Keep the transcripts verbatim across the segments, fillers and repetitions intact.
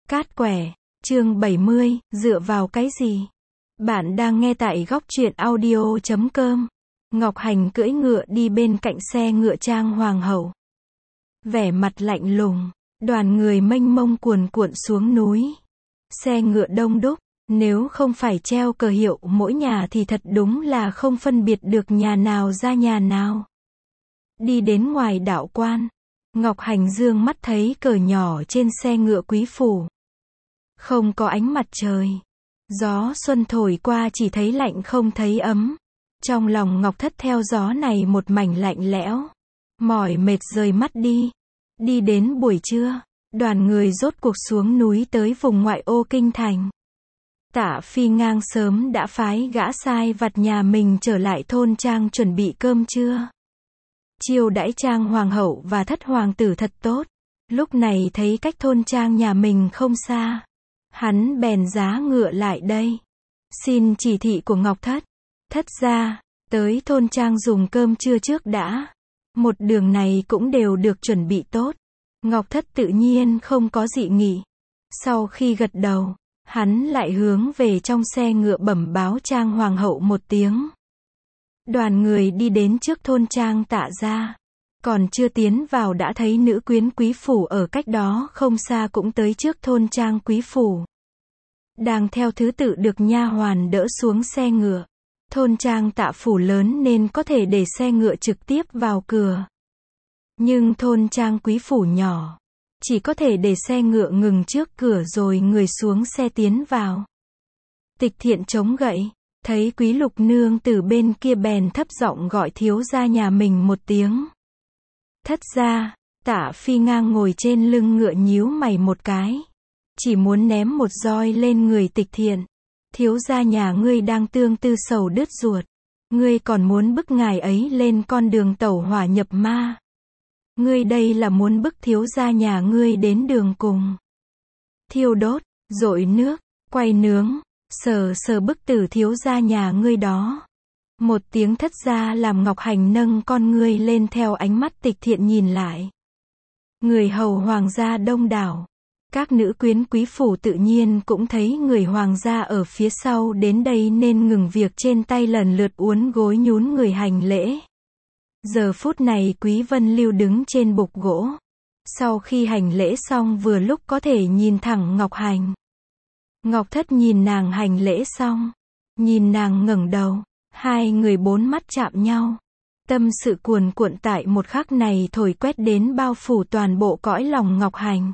Cát quẻ, chương bảy mươi, dựa vào cái gì? Bạn đang nghe tại góc truyện audio chấm com. Ngọc Hành cưỡi ngựa đi bên cạnh xe ngựa trang hoàng hậu. Vẻ mặt lạnh lùng, đoàn người mênh mông cuồn cuộn xuống núi. Xe ngựa đông đúc, nếu không phải treo cờ hiệu mỗi nhà thì thật đúng là không phân biệt được nhà nào ra nhà nào. Đi đến ngoài đạo quan, Ngọc Hành dương mắt thấy cờ nhỏ trên xe ngựa quý phủ. Không có ánh mặt trời. Gió xuân thổi qua chỉ thấy lạnh không thấy ấm. Trong lòng Ngọc Thất theo gió này một mảnh lạnh lẽo. Mỏi mệt rời mắt đi. Đi đến buổi trưa, đoàn người rốt cuộc xuống núi tới vùng ngoại ô kinh thành. Tạ Phi Ngang sớm đã phái gã sai vặt nhà mình trở lại thôn trang chuẩn bị cơm trưa. Chiêu đãi trang hoàng hậu và thất hoàng tử thật tốt. Lúc này thấy cách thôn trang nhà mình không xa. Hắn bèn giá ngựa lại đây. Xin chỉ thị của Ngọc Thất. Thất gia, tới thôn trang dùng cơm trưa trước đã. Một đường này cũng đều được chuẩn bị tốt. Ngọc Thất tự nhiên không có dị nghị. Sau khi gật đầu, hắn lại hướng về trong xe ngựa bẩm báo trang hoàng hậu một tiếng. Đoàn người đi đến trước thôn trang Tạ gia. Còn chưa tiến vào đã thấy nữ quyến quý phủ ở cách đó không xa cũng tới trước thôn trang quý phủ. Đang theo thứ tự được nha hoàn đỡ xuống xe ngựa. Thôn trang Tạ phủ lớn nên có thể để xe ngựa trực tiếp vào cửa. Nhưng thôn trang quý phủ nhỏ, chỉ có thể để xe ngựa ngừng trước cửa rồi người xuống xe tiến vào. Tịch Thiện chống gậy, thấy Quý Lục nương từ bên kia bèn thấp giọng gọi thiếu gia nhà mình một tiếng. Thất gia, Tạ Phi Ngang ngồi trên lưng ngựa nhíu mày một cái. Chỉ muốn ném một roi lên người Tịch Thiện. Thiếu gia nhà ngươi đang tương tư sầu đứt ruột. Ngươi còn muốn bức ngài ấy lên con đường tẩu hỏa nhập ma. Ngươi đây là muốn bức thiếu gia nhà ngươi đến đường cùng. Thiêu đốt, dội nước, quay nướng, sờ sờ bức tử thiếu gia nhà ngươi đó. Một tiếng thất gia làm Ngọc Hành nâng con ngươi lên theo ánh mắt Tịch Thiện nhìn lại. Người hầu hoàng gia đông đảo. Các nữ quyến quý phủ tự nhiên cũng thấy người hoàng gia ở phía sau đến đây nên ngừng việc trên tay lần lượt uốn gối nhún người hành lễ. Giờ phút này Quý Vân Lưu đứng trên bục gỗ. Sau khi hành lễ xong vừa lúc có thể nhìn thẳng Ngọc Hành. Ngọc Thất nhìn nàng hành lễ xong. Nhìn nàng ngẩng đầu. Hai người bốn mắt chạm nhau. Tâm sự cuồn cuộn tại một khắc này thổi quét đến bao phủ toàn bộ cõi lòng Ngọc Hành.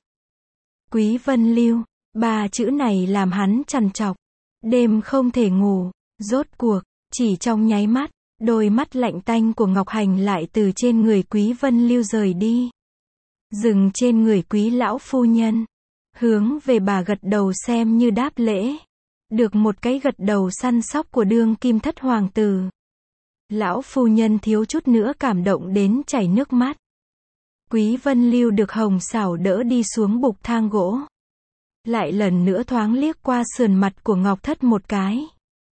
Quý Vân Lưu, ba chữ này làm hắn trằn trọc. Đêm không thể ngủ. Rốt cuộc, chỉ trong nháy mắt, đôi mắt lạnh tanh của Ngọc Hành lại từ trên người Quý Vân Lưu rời đi. Dừng trên người Quý lão phu nhân. Hướng về bà gật đầu xem như đáp lễ. Được một cái gật đầu săn sóc của đương kim thất hoàng tử. Lão phu nhân thiếu chút nữa cảm động đến chảy nước mắt. Quý Vân Lưu được Hồng Xảo đỡ đi xuống bục thang gỗ. Lại lần nữa thoáng liếc qua sườn mặt của Ngọc Thất một cái.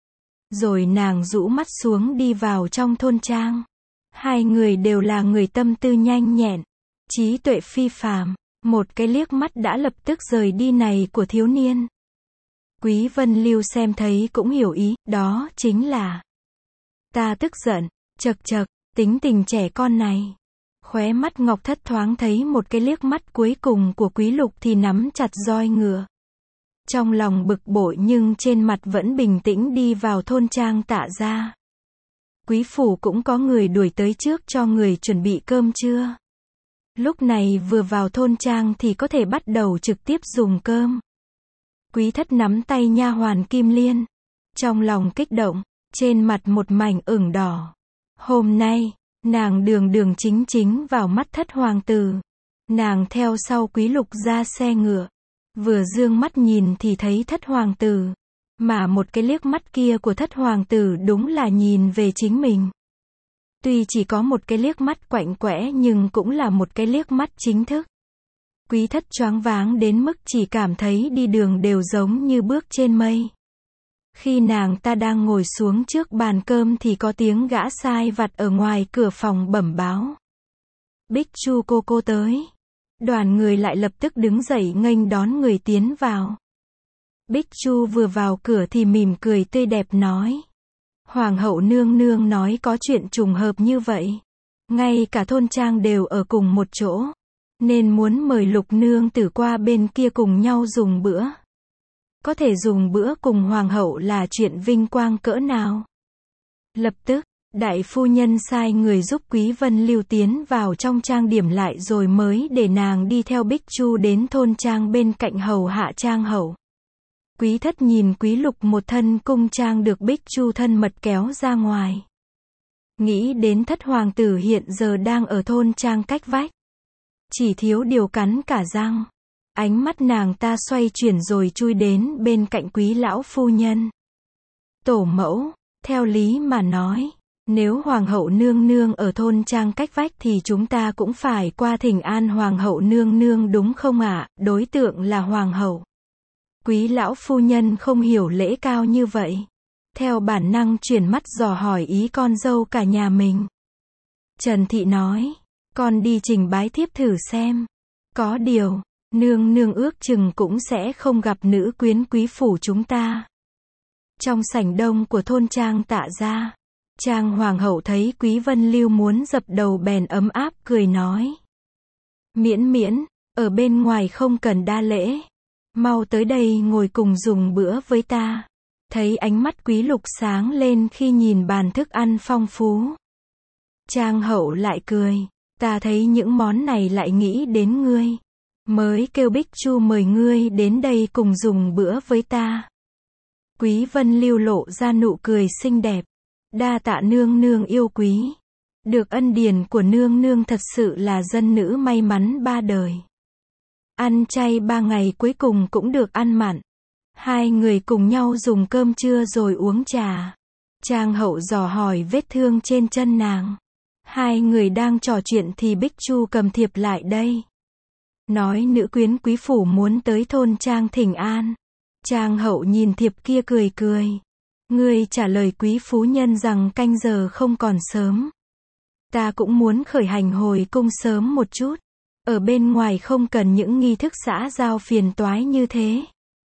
Rồi nàng rũ mắt xuống đi vào trong thôn trang. Hai người đều là người tâm tư nhanh nhẹn, trí tuệ phi phàm. Một cái liếc mắt đã lập tức rời đi này của thiếu niên. Quý Vân Lưu xem thấy cũng hiểu ý, đó chính là ta tức giận, chậc chậc, tính tình trẻ con này. Khóe mắt Ngọc Thất thoáng thấy một cái liếc mắt cuối cùng của Quý Lục thì nắm chặt roi ngựa. Trong lòng bực bội nhưng trên mặt vẫn bình tĩnh đi vào thôn trang Tạ gia. Quý phủ cũng có người đuổi tới trước cho người chuẩn bị cơm trưa. Lúc này vừa vào thôn trang thì có thể bắt đầu trực tiếp dùng cơm. Quý Thất nắm tay nha hoàn Kim Liên. Trong lòng kích động, trên mặt một mảnh ửng đỏ. Hôm nay, nàng đường đường chính chính vào mắt thất hoàng tử. Nàng theo sau Quý Lục ra xe ngựa. Vừa dương mắt nhìn thì thấy thất hoàng tử. Mà một cái liếc mắt kia của thất hoàng tử đúng là nhìn về chính mình. Tuy chỉ có một cái liếc mắt quạnh quẽ nhưng cũng là một cái liếc mắt chính thức. Quý Thất choáng váng đến mức chỉ cảm thấy đi đường đều giống như bước trên mây. Khi nàng ta đang ngồi xuống trước bàn cơm thì có tiếng gã sai vặt ở ngoài cửa phòng bẩm báo. Bích Chu cô cô tới. Đoàn người lại lập tức đứng dậy nghênh đón người tiến vào. Bích Chu vừa vào cửa thì mỉm cười tươi đẹp nói. Hoàng hậu nương nương nói có chuyện trùng hợp như vậy. Ngay cả thôn trang đều ở cùng một chỗ. Nên muốn mời Lục nương tử qua bên kia cùng nhau dùng bữa. Có thể dùng bữa cùng hoàng hậu là chuyện vinh quang cỡ nào. Lập tức, đại phu nhân sai người giúp Quý Vân Lưu tiến vào trong trang điểm lại rồi mới để nàng đi theo Bích Chu đến thôn trang bên cạnh hầu hạ trang hậu. Quý thất nhìn Quý Lục một thân cung trang được Bích Chu thân mật kéo ra ngoài. Nghĩ đến thất hoàng tử hiện giờ đang ở thôn trang cách vách. Chỉ thiếu điều cắn cả răng. Ánh mắt nàng ta xoay chuyển rồi chui đến bên cạnh Quý lão phu nhân. Tổ mẫu, theo lý mà nói, nếu hoàng hậu nương nương ở thôn trang cách vách thì chúng ta cũng phải qua thỉnh an hoàng hậu nương nương đúng không ạ? Đối tượng là hoàng hậu. Quý lão phu nhân không hiểu lễ cao như vậy. Theo bản năng chuyển mắt dò hỏi ý con dâu cả nhà mình. Trần Thị nói, con đi trình bái thiếp thử xem. Có điều, nương nương ước chừng cũng sẽ không gặp nữ quyến quý phủ chúng ta. Trong sảnh đông của thôn trang Tạ gia, trang hoàng hậu thấy Quý Vân Lưu muốn dập đầu bèn ấm áp cười nói. Miễn miễn, ở bên ngoài không cần đa lễ. Mau tới đây ngồi cùng dùng bữa với ta. Thấy ánh mắt Quý Lục sáng lên khi nhìn bàn thức ăn phong phú. Trang hậu lại cười. Ta thấy những món này lại nghĩ đến ngươi. Mới kêu Bích Chu mời ngươi đến đây cùng dùng bữa với ta. Quý Vân Lưu lộ ra nụ cười xinh đẹp. Đa tạ nương nương yêu quý. Được ân điển của nương nương thật sự là dân nữ may mắn ba đời. Ăn chay ba ngày cuối cùng cũng được ăn mặn. Hai người cùng nhau dùng cơm trưa rồi uống trà. Trang hậu dò hỏi vết thương trên chân nàng. Hai người đang trò chuyện thì Bích Chu cầm thiệp lại đây. Nói nữ quyến quý phủ muốn tới thôn trang thỉnh an. Trang hậu nhìn thiệp kia cười cười. Ngươi trả lời quý phú nhân rằng canh giờ không còn sớm. Ta cũng muốn khởi hành hồi cung sớm một chút. Ở bên ngoài không cần những nghi thức xã giao phiền toái như thế.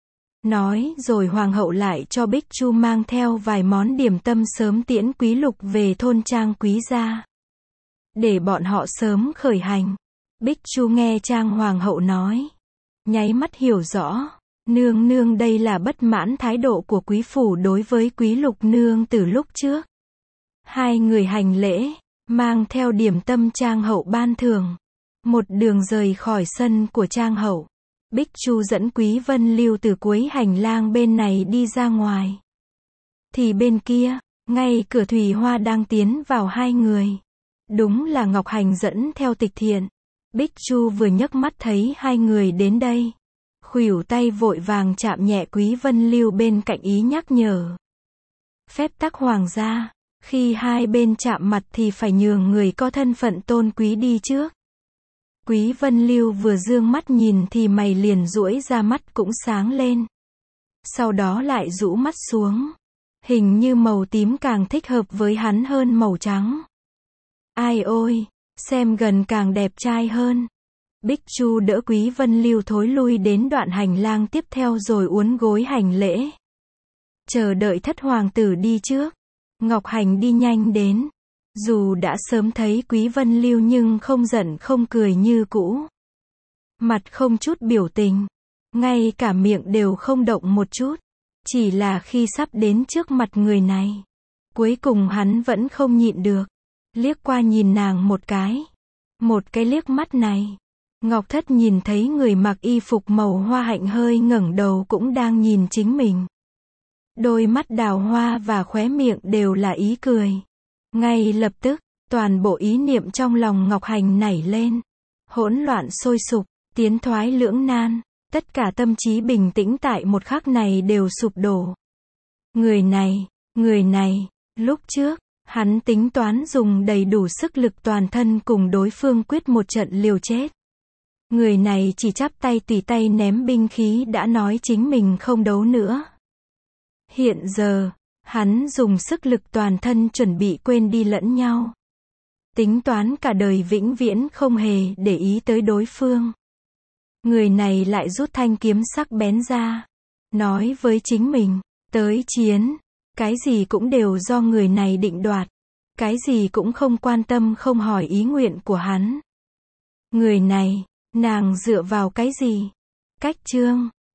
Nói rồi hoàng hậu lại cho Bích Chu mang theo vài món điểm tâm sớm tiễn Quý Lục về thôn trang Quý gia. Để bọn họ sớm khởi hành. Bích Chu nghe trang hoàng hậu nói. Nháy mắt hiểu rõ. Nương nương đây là bất mãn thái độ của quý phủ đối với Quý Lục nương từ lúc trước. Hai người hành lễ, mang theo điểm tâm trang hậu ban thưởng. Một đường rời khỏi sân của trang hậu. Bích Chu dẫn Quý Vân Lưu từ cuối hành lang bên này đi ra ngoài. Thì bên kia, ngay cửa Thủy Hoa đang tiến vào hai người. Đúng là Ngọc Hành dẫn theo Tịch Thiện. Bích Chu vừa nhấc mắt thấy hai người đến đây. Khuỷu tay vội vàng chạm nhẹ Quý Vân Lưu bên cạnh ý nhắc nhở. Phép tắc hoàng gia, khi hai bên chạm mặt thì phải nhường người có thân phận tôn quý đi trước. Quý Vân Lưu vừa dương mắt nhìn thì mày liền duỗi ra mắt cũng sáng lên. Sau đó lại rũ mắt xuống. Hình như màu tím càng thích hợp với hắn hơn màu trắng. Ai ôi, xem gần càng đẹp trai hơn. Bích Chu đỡ Quý Vân Lưu thối lui đến đoạn hành lang tiếp theo rồi uốn gối hành lễ. Chờ đợi thất hoàng tử đi trước. Ngọc Hành đi nhanh đến. Dù đã sớm thấy Quý Vân Lưu nhưng không giận không cười như cũ. Mặt không chút biểu tình. Ngay cả miệng đều không động một chút. Chỉ là khi sắp đến trước mặt người này. Cuối cùng hắn vẫn không nhịn được. Liếc qua nhìn nàng một cái. Một cái liếc mắt này. Ngọc Thất nhìn thấy người mặc y phục màu hoa hạnh hơi ngẩng đầu cũng đang nhìn chính mình. Đôi mắt đào hoa và khóe miệng đều là ý cười. Ngay lập tức, toàn bộ ý niệm trong lòng Ngọc Hành nảy lên. Hỗn loạn sôi sục, tiến thoái lưỡng nan, tất cả tâm trí bình tĩnh tại một khắc này đều sụp đổ. Người này, người này, lúc trước, hắn tính toán dùng đầy đủ sức lực toàn thân cùng đối phương quyết một trận liều chết. Người này chỉ chắp tay tùy tay ném binh khí đã nói chính mình không đấu nữa. Hiện giờ, hắn dùng sức lực toàn thân chuẩn bị quên đi lẫn nhau. Tính toán cả đời vĩnh viễn không hề để ý tới đối phương. Người này lại rút thanh kiếm sắc bén ra. Nói với chính mình, tới chiến. Cái gì cũng đều do người này định đoạt. Cái gì cũng không quan tâm không hỏi ý nguyện của hắn. Người này, nàng dựa vào cái gì? Cách chương